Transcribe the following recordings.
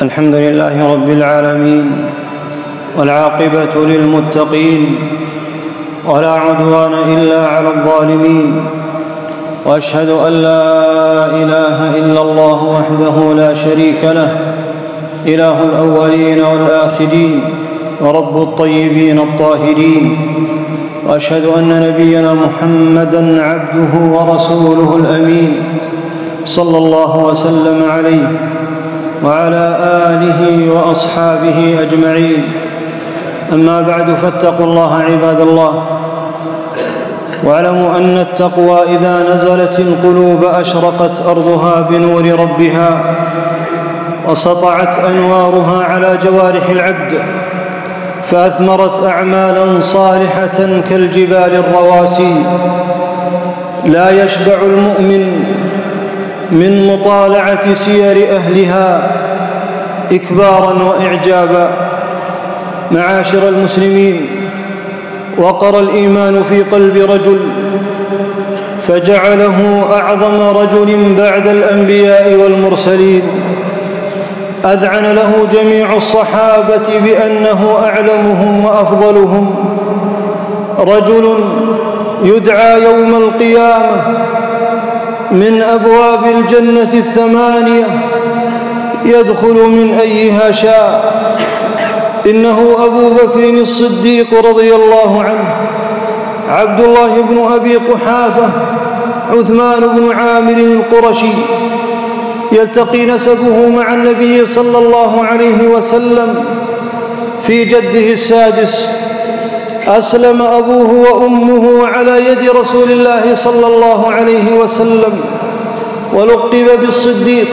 الحمد لله رب العالمين، والعاقبة للمتقين، ولا عدوان إلا على الظالمين، وأشهد أن لا إله إلا الله وحده لا شريك له، إله الأولين والآخرين ورب الطيبين الطاهرين. وأشهد أن نبينا محمدًا عبده ورسوله الأمين، صلى الله وسلم عليه وعلى آله وأصحابه أجمعين. أما بعد، فاتقوا الله عباد الله، واعلموا أن التقوى إذا نزلت القلوب أشرقت أرضها بنور ربها، وسطعت أنوارها على جوارح العبد، فأثمرت أعمالا صالحة كالجبال الرواسي. لا يشبع المؤمن من مطالعة سير أهلها إكبارا وإعجابا. معاشر المسلمين، وقر الإيمان في قلب رجل فجعله أعظم رجل بعد الأنبياء والمرسلين. أذعن له جميع الصحابة بأنه أعلمهم وأفضلهم. رجل يدعى يوم القيامة من أبواب الجنة الثمانية، يدخل من أيها شاء. إنه أبو بكر الصديق رضي الله عنه، عبد الله بن أبي قحافة، عثمان بن عامر القرشي. يلتقي نسبه مع النبي صلى الله عليه وسلم في جده السادس. أسلم أبوه وأمه على يد رسول الله صلى الله عليه وسلم، ولقب بالصديق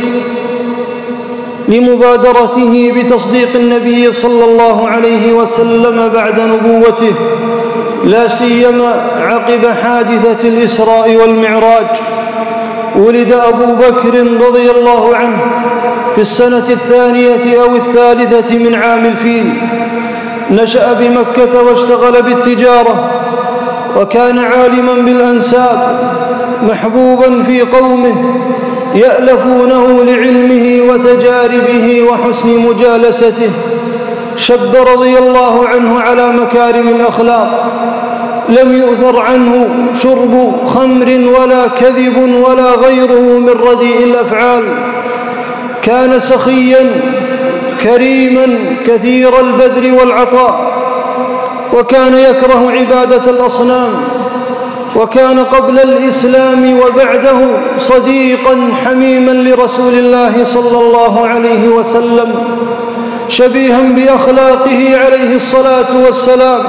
لمبادرته بتصديق النبي صلى الله عليه وسلم بعد نبوته، لا سيما عقب حادثة الإسراء والمعراج. ولد أبو بكر رضي الله عنه في السنة 2 أو 3 من عام الفيل. نشأ بمكة واشتغل بالتجارة، وكان عالما بالأنساب، محبوبا في قومه يألفونه لعلمه وتجاربه وحسن مجالسته. شب رضي الله عنه على مكارم الأخلاق، لم يؤثر عنه شرب خمر ولا كذب ولا غيره من رديء الأفعال. كان سخيا كريما كثير البذل والعطاء، وكان يكره عبادة الأصنام. وكان قبل الإسلام وبعده صديقا حميما لرسول الله صلى الله عليه وسلم، شبيها بأخلاقه عليه الصلاة والسلام.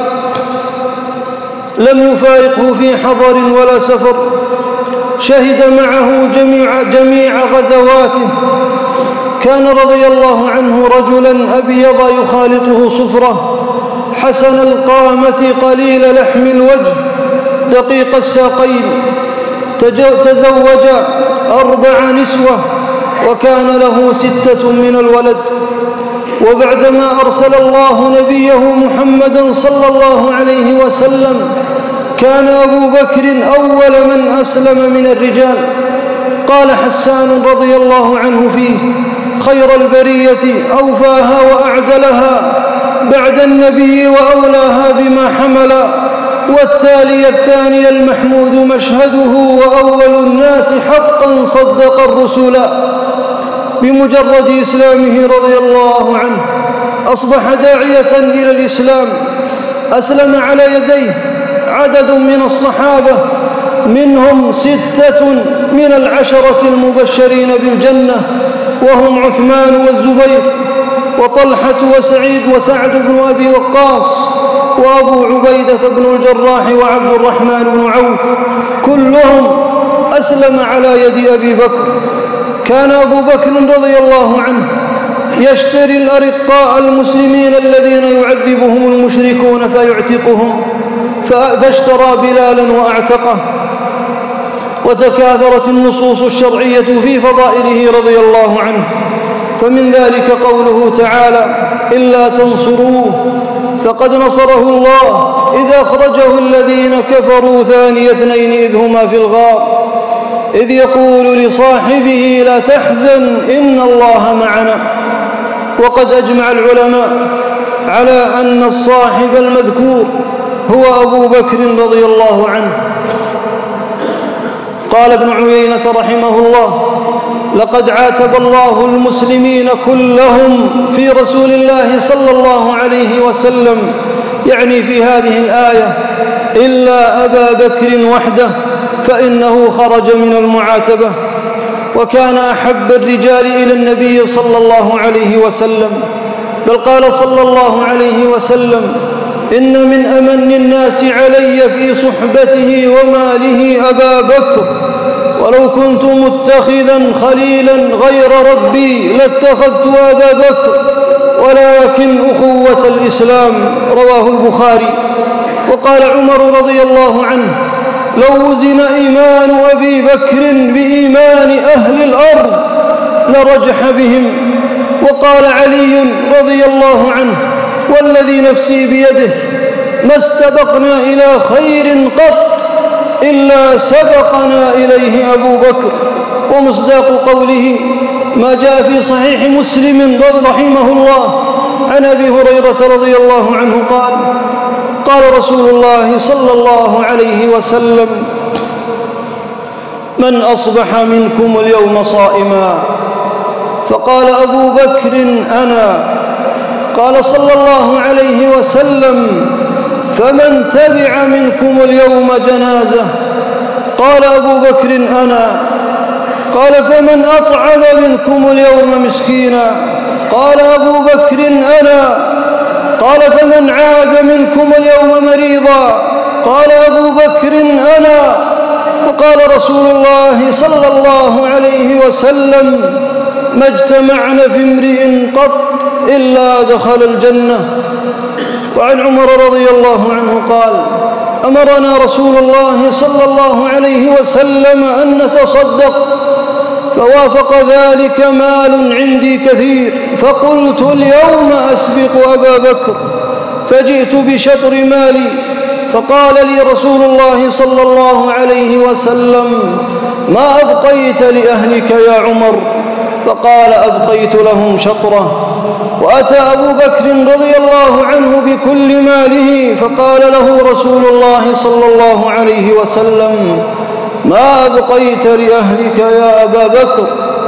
لم يفارقه في حضر ولا سفر، شهد معه جميع غزواته. كان رضي الله عنه رجلا أبيض يخالطه صفرة، حسن القامة قليل لحم الوجه، دقيق الساقين. تزوج 4 نسوة، وكان له 6 من الولد. وبعدما أرسل الله نبيه محمدا صلى الله عليه وسلم، كان أبو بكر أول من أسلم من الرجال. قال حسان رضي الله عنه فيه: خير البرية أوفاها وأعدلها بعد النبي وأولاها بما حملا، والتالي الثاني المحمود مشهده، وأول الناس حقا صدق الرسل. بمجرد إسلامه رضي الله عنه أصبح داعية إلى الإسلام. أسلم على يديه عدد من الصحابة، منهم 6 من ال10 المبشرين بالجنة، وهم عثمان والزبير وطلحة وسعيد وسعد بن أبي وقاص وأبو عبيدة بن الجراح وعبد الرحمن بن عوف. كلهم أسلم على يد أبي بكر. كان أبو بكر رضي الله عنه يشتري الأرقاء المسلمين الذين يعذبهم المشركون فيعتقهم، فاشترى بلالا وأعتقه. وتكاثرت النصوص الشرعية في فضائله رضي الله عنه، فمن ذلك قوله تعالى: إلا تنصروه فقد نصره الله إذ أخرجه الذين كفروا ثاني 2 إذ هما في الغار إذ يقول لصاحبه لا تحزن إن الله معنا. وقد أجمع العلماء على أن الصاحب المذكور هو أبو بكر رضي الله عنه. قال ابن عيينة رحمه الله: لقد عاتب الله المسلمين كلهم في رسول الله صلى الله عليه وسلم، يعني في هذه الآية، إلا أبا بكر وحده فإنه خرج من المعاتبة، وكان أحب الرجال إلى النبي صلى الله عليه وسلم، بل قال صلى الله عليه وسلم: إن من أمن الناس علي في صحبته وماله أبا بكر، ولو كنت متخذا خليلا غير ربي لاتخذت أبا بكر، ولكن أخوة الإسلام. رواه البخاري. وقال عمر رضي الله عنه: لو وزن إيمان أبي بكر بإيمان أهل الأرض لرجح بهم. وقال علي رضي الله عنه: والذي نفسي بيده ما استبقنا إلى خير قط إلا سبقنا إليه أبو بكر. ومصداق قوله ما جاء في صحيح مسلم رحمه الله عن أبي هريرة رضي الله عنه قال: قال رسول الله صلى الله عليه وسلم: من أصبح منكم اليوم صائما؟ فقال أبو بكر: أنا. قال صلى الله عليه وسلم: فمن تبع منكم اليوم جنازة؟ قال أبو بكر: أنا. قال: فمن أطعم منكم اليوم مسكينا؟ قال أبو بكر: أنا. قال: فمن عاد منكم اليوم مريضا؟ قال أبو بكر: أنا. فقال رسول الله صلى الله عليه وسلم: ما اجتمعنا في امرئ قط إلا دخل الجنة. وعن عمر رضي الله عنه قال: أمرنا رسول الله صلى الله عليه وسلم أن نتصدق، فوافق ذلك مال عندي كثير، فقلت اليوم أسبق أبا بكر، فجئت بشطر مالي، فقال لي رسول الله صلى الله عليه وسلم: ما أبقيت لأهلك يا عمر؟ فقال: أبقيت لهم شطره. وأتى أبو بكر رضي الله عنه بكل ماله، فقال له رسول الله صلى الله عليه وسلم: ما أبقيت لأهلك يا أبا بكر؟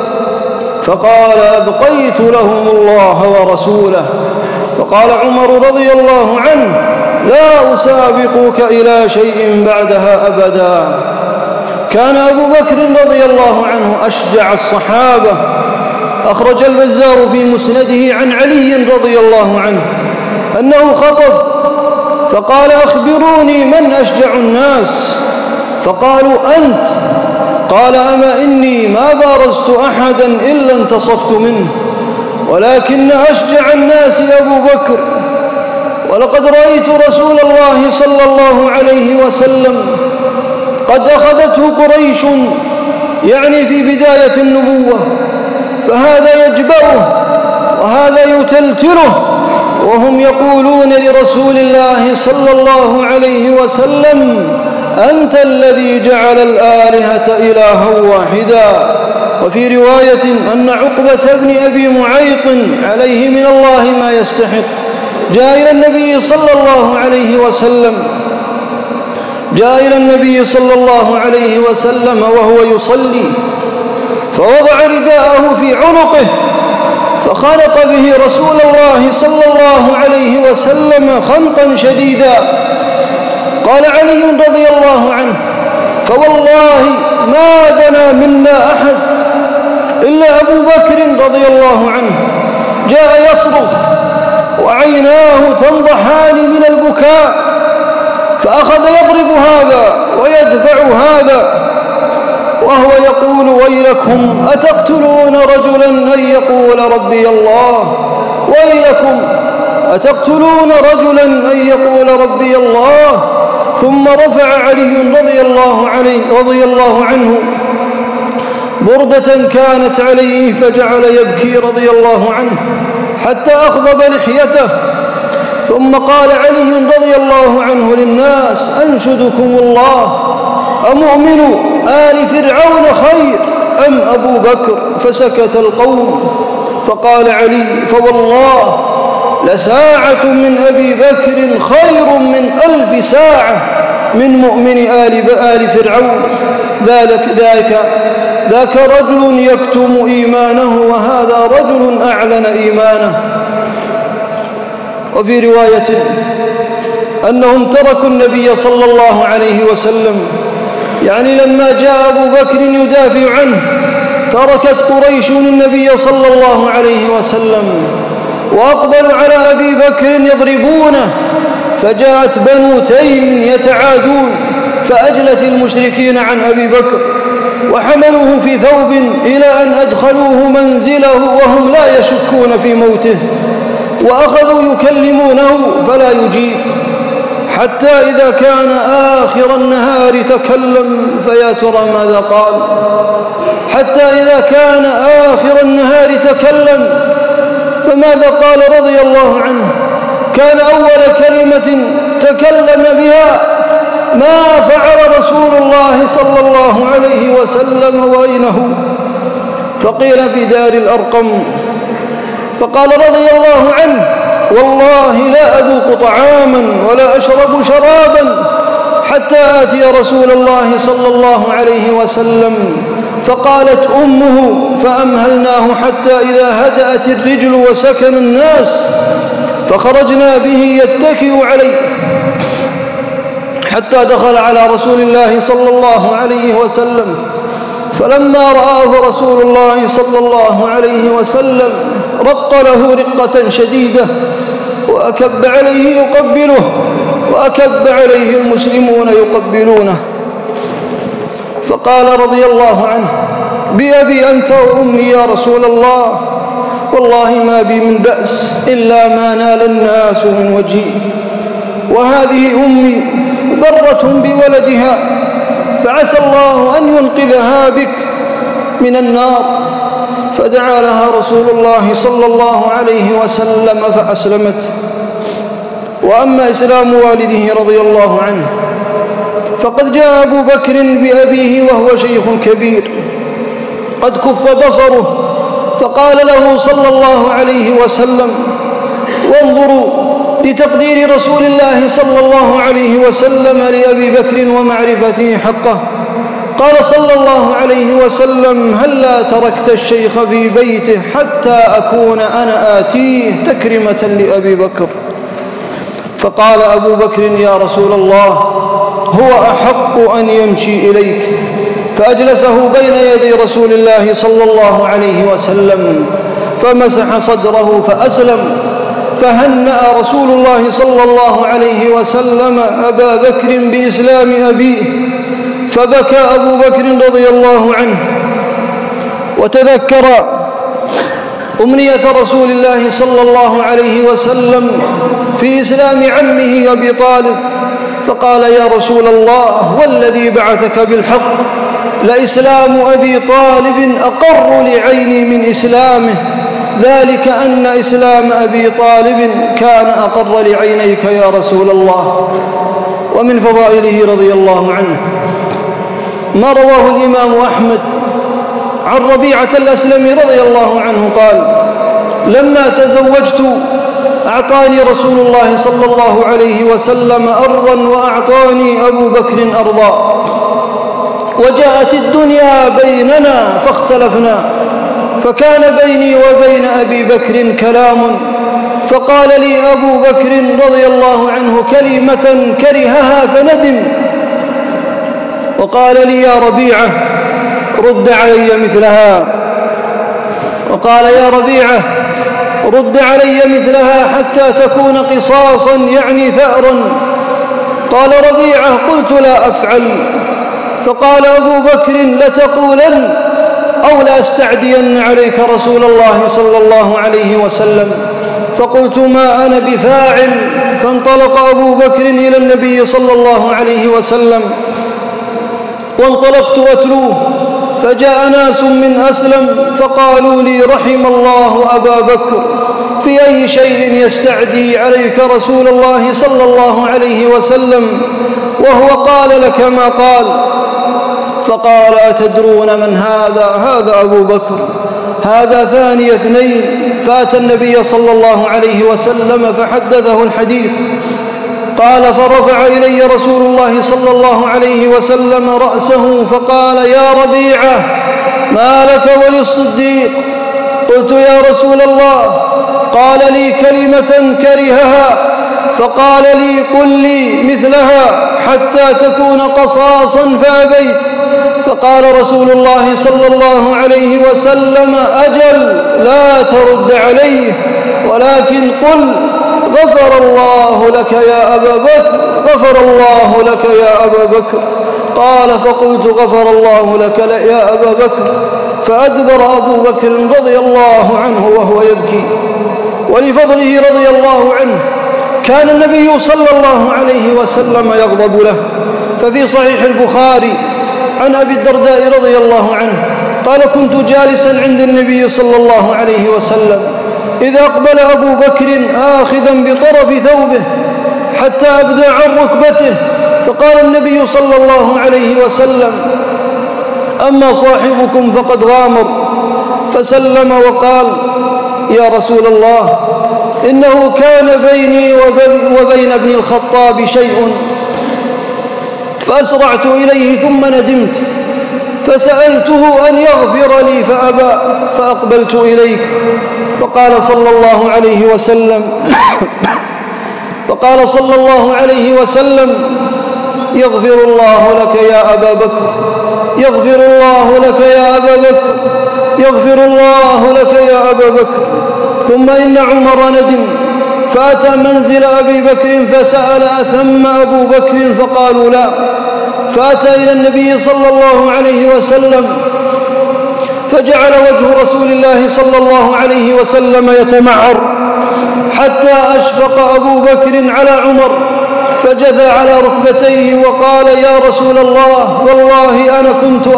فقال: أبقيت لهم الله ورسوله. فقال عمر رضي الله عنه: لا أسابقك إلى شيء بعدها أبدا. كان أبو بكر رضي الله عنه أشجع الصحابة. أخرج البزار في مسنده عن علي رضي الله عنه أنه خطب فقال: أخبروني من أشجع الناس؟ فقالوا: أنت. قال: أما إني ما بارزت أحدا إلا انتصفت منه، ولكن أشجع الناس أبو بكر. ولقد رأيت رسول الله صلى الله عليه وسلم قد أخذته قريش، يعني في بداية النبوة، فهذا يجبأه وهذا يتلتله، وهم يقولون لرسول الله صلى الله عليه وسلم: أنت الذي جعل الآلهة إلها واحدا. وفي رواية أن عقبة بن أبي معيط عليه من الله ما يستحق جاء إلى النبي صلى الله عليه وسلم وهو يصلي، فوضع رداءه في عنقه فخنق به رسول الله صلى الله عليه وسلم خنقا شديدا. قال علي رضي الله عنه: فوالله ما دنا منا أحد إلا أبو بكر رضي الله عنه، جاء يصرخ وعيناه تنضحان من البكاء، فأخذ يضرب هذا ويدفع هذا وهو يقول: ويلكم أتقتلون رجلا أن يقول ربي الله؟ ويلكم أتقتلون رجلا أن يقول ربي الله؟ ثم رفع علي رضي الله عنه بردة كانت عليه فجعل يبكي رضي الله عنه حتى أخضب لحيته، ثم قال علي رضي الله عنه للناس: أنشدكم الله، أمؤمن آل فرعون خير أم أبو بكر؟ فسكت القوم. فقال علي: فوالله لساعة من أبي بكر خير من 1000 ساعة من مؤمن آل فرعون. ذاك رجل يكتم إيمانه وهذا رجل أعلن إيمانه. وفي رواية أنهم تركوا النبي صلى الله عليه وسلم، يعني لما جاء أبو بكر يدافع عنه تركت قريش النبي صلى الله عليه وسلم وأقبلوا على أبي بكر يضربونه، فجاءت بنو تيم يتعادون فأجلت المشركين عن أبي بكر وحملوه في ثوب إلى أن أدخلوه منزله وهم لا يشكون في موته، وأخذوا يكلمونه فلا يجيب، حتى إذا كان آخر النهار تكلم، فيا ترى ماذا قال؟ حتى إذا كان آخر النهار تكلم، فماذا قال رضي الله عنه؟ كان أول كلمة تكلم بها: ما فعل رسول الله صلى الله عليه وسلم وأينه؟ فقيل في دار الأرقم، فقال رضي الله عنه: والله لا أذوق طعاما ولا أشرب شرابا حتى آتي رسول الله صلى الله عليه وسلم. فقالت أمه: فأمهلناه حتى إذا هدأت الرجل وسكن الناس فخرجنا به يتكئ عليه حتى دخل على رسول الله صلى الله عليه وسلم، فلما رآه رسول الله صلى الله عليه وسلم رق له رقة شديدة وأكب عليه يقبله، وأكب عليه المسلمون يقبلونه. فقال رضي الله عنه: بأبي أنت وأمي يا رسول الله، والله ما بي من بأس إلا ما نال الناس من وجهي، وهذه أمي برة بولدها، فعسى الله أن ينقذها بك من النار. فدعا لها رسول الله صلى الله عليه وسلم فأسلمت. وأما إسلام والده رضي الله عنه فقد جاء أبو بكر بأبيه وهو شيخ كبير قد كف بصره، فقال له صلى الله عليه وسلم: وانظروا لتقدير رسول الله صلى الله عليه وسلم لأبي بكر ومعرفته حقه. قال صلى الله عليه وسلم: هلا تركت الشيخ في بيته حتى أكون أنا آتيه تكرمة لأبي بكر؟ فقال أبو بكر: يا رسول الله، هو أحق أن يمشي إليك. فأجلسه بين يدي رسول الله صلى الله عليه وسلم فمسح صدره فأسلم، فهنأ رسول الله صلى الله عليه وسلم أبا بكر بإسلام أبيه، فبكى أبو بكر رضي الله عنه وتذكر أمنية رسول الله صلى الله عليه وسلم في إسلام عمه أبي طالب، فقال: يا رسول الله، والذي بعثك بالحق لإسلام أبي طالب أقر لعيني من إسلامه، ذلك أن إسلام أبي طالب كان أقر لعينيك يا رسول الله. ومن فضائله رضي الله عنه ما رواه الإمام أحمد عن ربيعة الأسلمي رضي الله عنه قال: لما تزوجت أعطاني رسول الله صلى الله عليه وسلم أرضا وأعطاني أبو بكر أرضا، وجاءت الدنيا بيننا فاختلفنا، فكان بيني وبين أبي بكر كلام، فقال لي أبو بكر رضي الله عنه كلمة كرهها فندم، وقال لي: يا ربيعة رد علي مثلها، وقال: يا ربيعة رد علي مثلها حتى تكون قصاصا، يعني ثأرا. قال ربيعة: قلت: لا أفعل. فقال أبو بكر: لتقولن أو لأستعدين عليك رسول الله صلى الله عليه وسلم. فقلت: ما أنا بفاعل. فانطلق أبو بكر إلى النبي صلى الله عليه وسلم، وانطلقت أتلوه، فجاء ناس من أسلم فقالوا لي: رحم الله أبا بكر، في أي شيء يستعدي عليك رسول الله صلى الله عليه وسلم وهو قال لك ما قال؟ فقال: أتدرون من هذا؟ هذا أبو بكر. هذا ثاني اثنين، فأتى النبي صلى الله عليه وسلم فحدثه الحديث. قال: فرفع إلي رسول الله صلى الله عليه وسلم رأسه فقال: يا ربيعة، ما لك وللصديق؟ قلت: يا رسول الله. قال لي كلمة كرهها، فقال لي: قل لي مثلها حتى تكون قصاصا، فأبيت. فقال رسول الله صلى الله عليه وسلم: أجل، لا ترد عليه، ولكن قل: غفر الله لك يا أبا بكر، غفر الله لك يا أبا بكر. قال: فقلت: غفر الله لك يا أبا بكر. فأدبر أبو بكر رضي الله عنه وهو يبكي. ولفضله رضي الله عنه كان النبي صلى الله عليه وسلم يغضب له. ففي صحيح البخاري عن أبي الدرداء رضي الله عنه قال: كنت جالسا عند النبي صلى الله عليه وسلم إذا أقبل أبو بكر آخذا بطرف ثوبه حتى أبدى عن ركبته، فقال النبي صلى الله عليه وسلم: أما صاحبكم فقد غامر. فسلم وقال: يا رسول الله، إنه كان بيني وبين ابن الخطاب شيء فأسرعت إليه ثم ندمت، فسألته أن يغفر لي فأبى، فأقبلت إليك. فقال صلى الله عليه وسلم: يغفر الله لك يا أبا بكر، يغفر الله لك يا أبا بكر، يغفر الله لك يا أبا بكر. ثم إن عمر ندم فأتى منزل أبي بكر فسأل: أثم أبو بكر؟ فقالوا: لا. فأتى إلى النبي صلى الله عليه وسلم فجعل وجه رسول الله صلى الله عليه وسلم يتمعر حتى أشفق أبو بكر على عمر، فجثى على ركبتيه وقال: يا رسول الله، والله أنا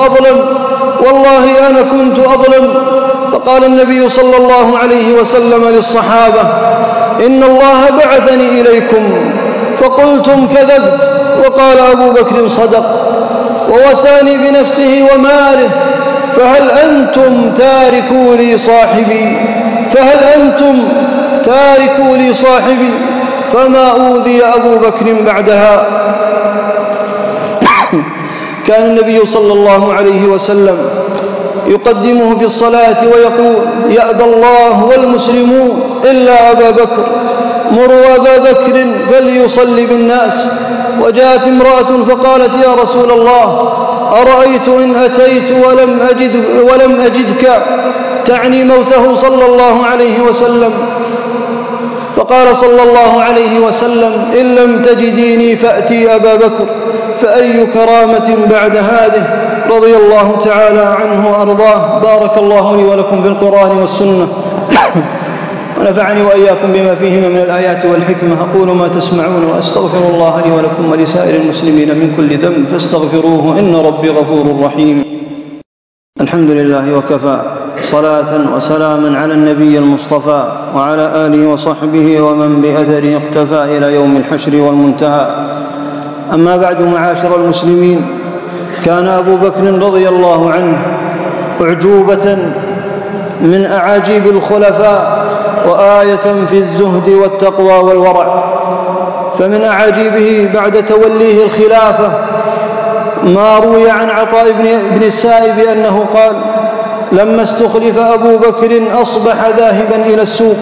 كنت أظلم. فقال النبي صلى الله عليه وسلم للصحابة: إن الله بعثني إليكم فقلتم كذبت، وقال أبو بكر: صدق، ووساني بنفسه وماله، فهل أنتم تاركوا لي صاحبي؟ فما أوذي أبو بكر بعدها. كان النبي صلى الله عليه وسلم يقدمه في الصلاة ويقول: يأبى الله والمسلمون إلا أبا بكر، مروا أبا بكر فليصلي بالناس. وجاءت امرأة فقالت: يا رسول الله، أرأيت إن أتيت ولم أجدك، تعني موته صلى الله عليه وسلم. فقال صلى الله عليه وسلم: إن لم تجديني فأتي أبا بكر، فأي كرامة بعد هذه؟ رضي الله تعالى عنه وأرضاه. بارك الله لي ولكم في القرآن والسنة، ونفعني وإياكم بما فيهما من الآيات والحكمة. أقول ما تسمعون، وأستغفر الله لي ولكم ولسائر المسلمين من كل ذنب فاستغفروه، إن ربي غفور رحيم. الحمد لله وكفى، صلاة وسلاما على النبي المصطفى وعلى آله وصحبه ومن بأثره اقتفى إلى يوم الحشر والمنتهى. أما بعد، معاشر المسلمين، كان أبو بكر رضي الله عنه أعجوبة من أعاجيب الخلفاء وآية في الزهد والتقوى والورع. فمن أعاجيبه بعد توليه الخلافة ما روي عن عطاء بن السائب أنه قال: لما استخلف أبو بكر أصبح ذاهبا إلى السوق،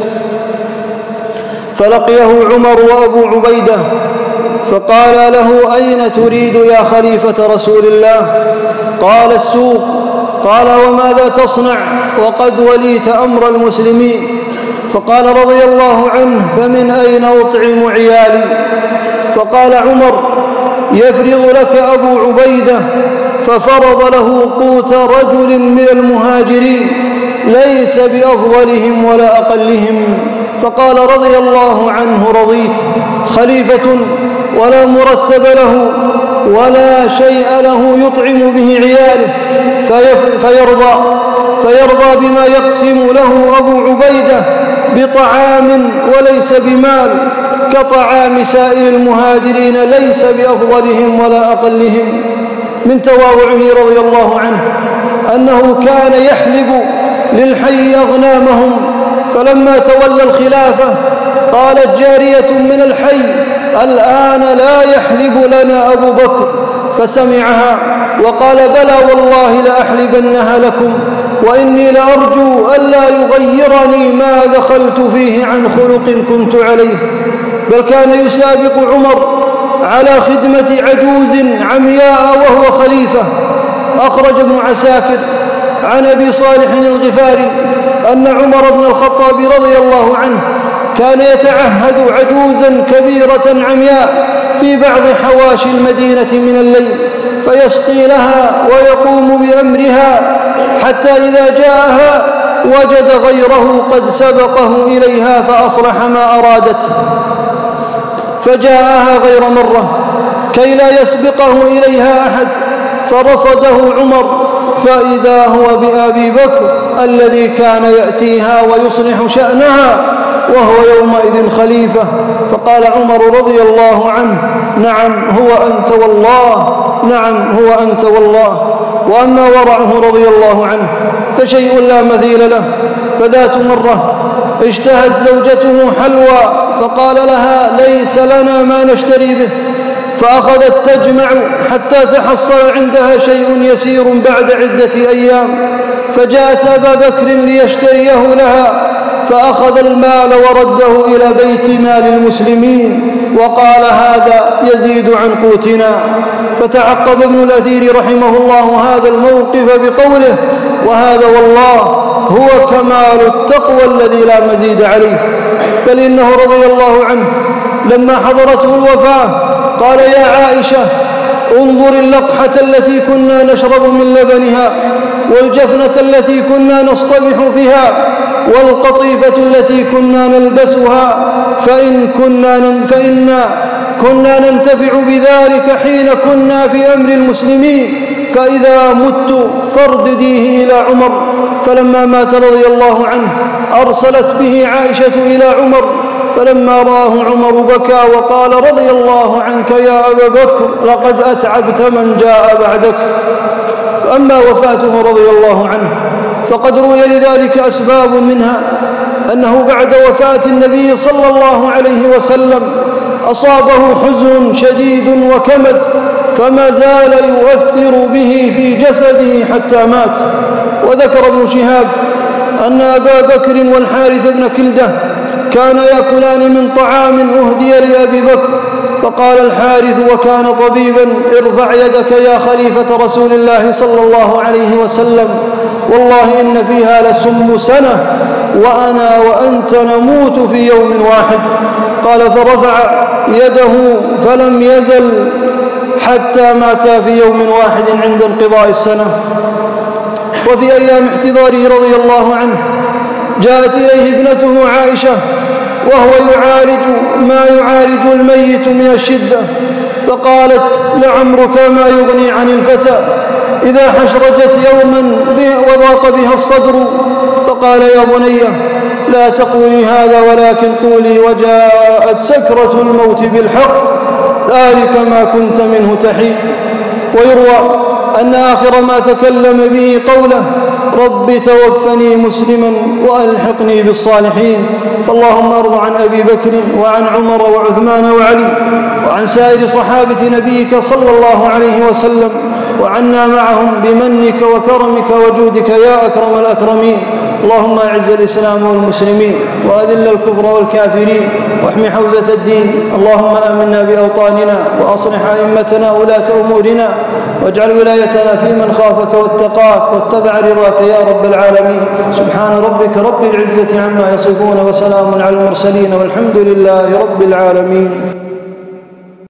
فلقيه عمر وأبو عبيدة فقال له: أين تريد يا خليفة رسول الله؟ قال: السوق. قال: وماذا تصنع وقد وليت أمر المسلمين؟ فقال رضي الله عنه: فمن أين أطعم عيالي؟ فقال عمر: يفرض لك أبو عبيدة. ففرض له قوت رجل من المهاجرين ليس بأفضلهم ولا أقلهم. فقال رضي الله عنه: رضيت. خليفة ولا مرتب له ولا شيء له يطعم به عياله، فيرضى بما يقسم له أبو عبيدة بطعام وليس بمال، كطعام سائر المهاجرين ليس بأفضلهم ولا أقلهم. من تواضعه رضي الله عنه أنه كان يحلب للحي أغنامهم. فلما تولى الخلافة قالت جارية من الحي: الآن لا يحلب لنا أبو بكر. فسمعها وقال: بلى والله لأحلبنها لكم، وإني لأرجو ألا يغيرني ما دخلت فيه عن خلق كنت عليه. بل كان يسابق عمر على خدمة عجوز عمياء وهو خليفة. أخرج ابن عساكر عن أبي صالح الغفاري أن عمر بن الخطاب رضي الله عنه كان يتعهد عجوزا كبيرة عمياء في بعض حواشي المدينة من الليل، فيسقي لها ويقوم بأمرها، حتى إذا جاءها وجد غيره قد سبقه إليها فأصلح ما أرادته، فجاءها غير مرة كي لا يسبقه إليها أحد، فرصده عمر فإذا هو بأبي بكر الذي كان يأتيها ويصلح شأنها وهو يومئذ خليفة. فقال عمر رضي الله عنه: نعم هو أنت والله، نعم هو أنت والله. وأما ورعه رضي الله عنه فشيء لا مثيل له. فذات مرة اشتهت زوجته حلوى فقال لها: ليس لنا ما نشتري به، فأخذت تجمع حتى تحصل عندها شيء يسير بعد عدة أيام، فجاءت أبا بكر ليشتريه لها، فأخذ المال ورده إلى بيت مال المسلمين وقال: هذا يزيد عن قوتنا. فتعقب ابن الأثير رحمه الله هذا الموقف بقوله: وهذا والله هو كمال التقوى الذي لا مزيد عليه. بل إنه رضي الله عنه لما حضرته الوفاة قال: يا عائشة، انظر اللقحة التي كنا نشرب من لبنها، والجفنة التي كنا نصطبح فيها، والقطيفة التي كنا نلبسها، فإنا كنا ننتفع بذلك حين كنا في أمر المسلمين، فإذا مت فاردديه إلى عمر. فلما مات رضي الله عنه أرسلت به عائشة إلى عمر، فلما راه عمر بكى وقال: رضي الله عنك يا أبا بكر، لقد أتعبت من جاء بعدك. فأما وفاته رضي الله عنه فقد روي لذلك أسباب، منها أنه بعد وفاة النبي صلى الله عليه وسلم أصابه حزن شديد وكمد، فما زال يؤثر به في جسده حتى مات. وذكر ابن شهاب أن أبا بكر والحارث بن كلدة كانا يأكلان من طعام أهدي لأبي بكر، فقال الحارث وكان طبيبا: ارفع يدك يا خليفة رسول الله صلى الله عليه وسلم، والله إن فيها لسم سنة، وأنا وأنت نموت في يوم واحد. قال: فرفع يده فلم يزل حتى مات في يوم واحد عند انقضاء السنة. وفي أيام احتضاره رضي الله عنه جاءت إليه ابنته عائشة وهو يعالج ما يعالج الميت من الشدة، فقالت: لعمرك ما يغني عن الفتى إذا حشرجت يوما وضاق بها الصدر. فقال: يا بني، لا تقولي هذا، ولكن قولي: وجاءت سكرة الموت بالحق، ذلك ما كنت منه تحيد. ويروى أن آخر ما تكلم به قوله: رب توفني مسلما وألحقني بالصالحين. فاللهم ارض عن أبي بكر وعن عمر وعثمان وعلي وعن سائر صحابة نبيك صلى الله عليه وسلم، وعنا معهم بمنك وكرمك وجودك يا أكرم الأكرمين. اللهم أعز الإسلام والمسلمين وأذل الكفر والكافرين واحم حوزة الدين. اللهم آمنا بأوطاننا وأصلح أئمتنا ولاة أمورنا، واجعل ولايتنا في من خافك واتقاك واتبع رضاك يا رب العالمين. سبحان ربك رب العزة عما يصفون، وسلام على المرسلين، والحمد لله رب العالمين.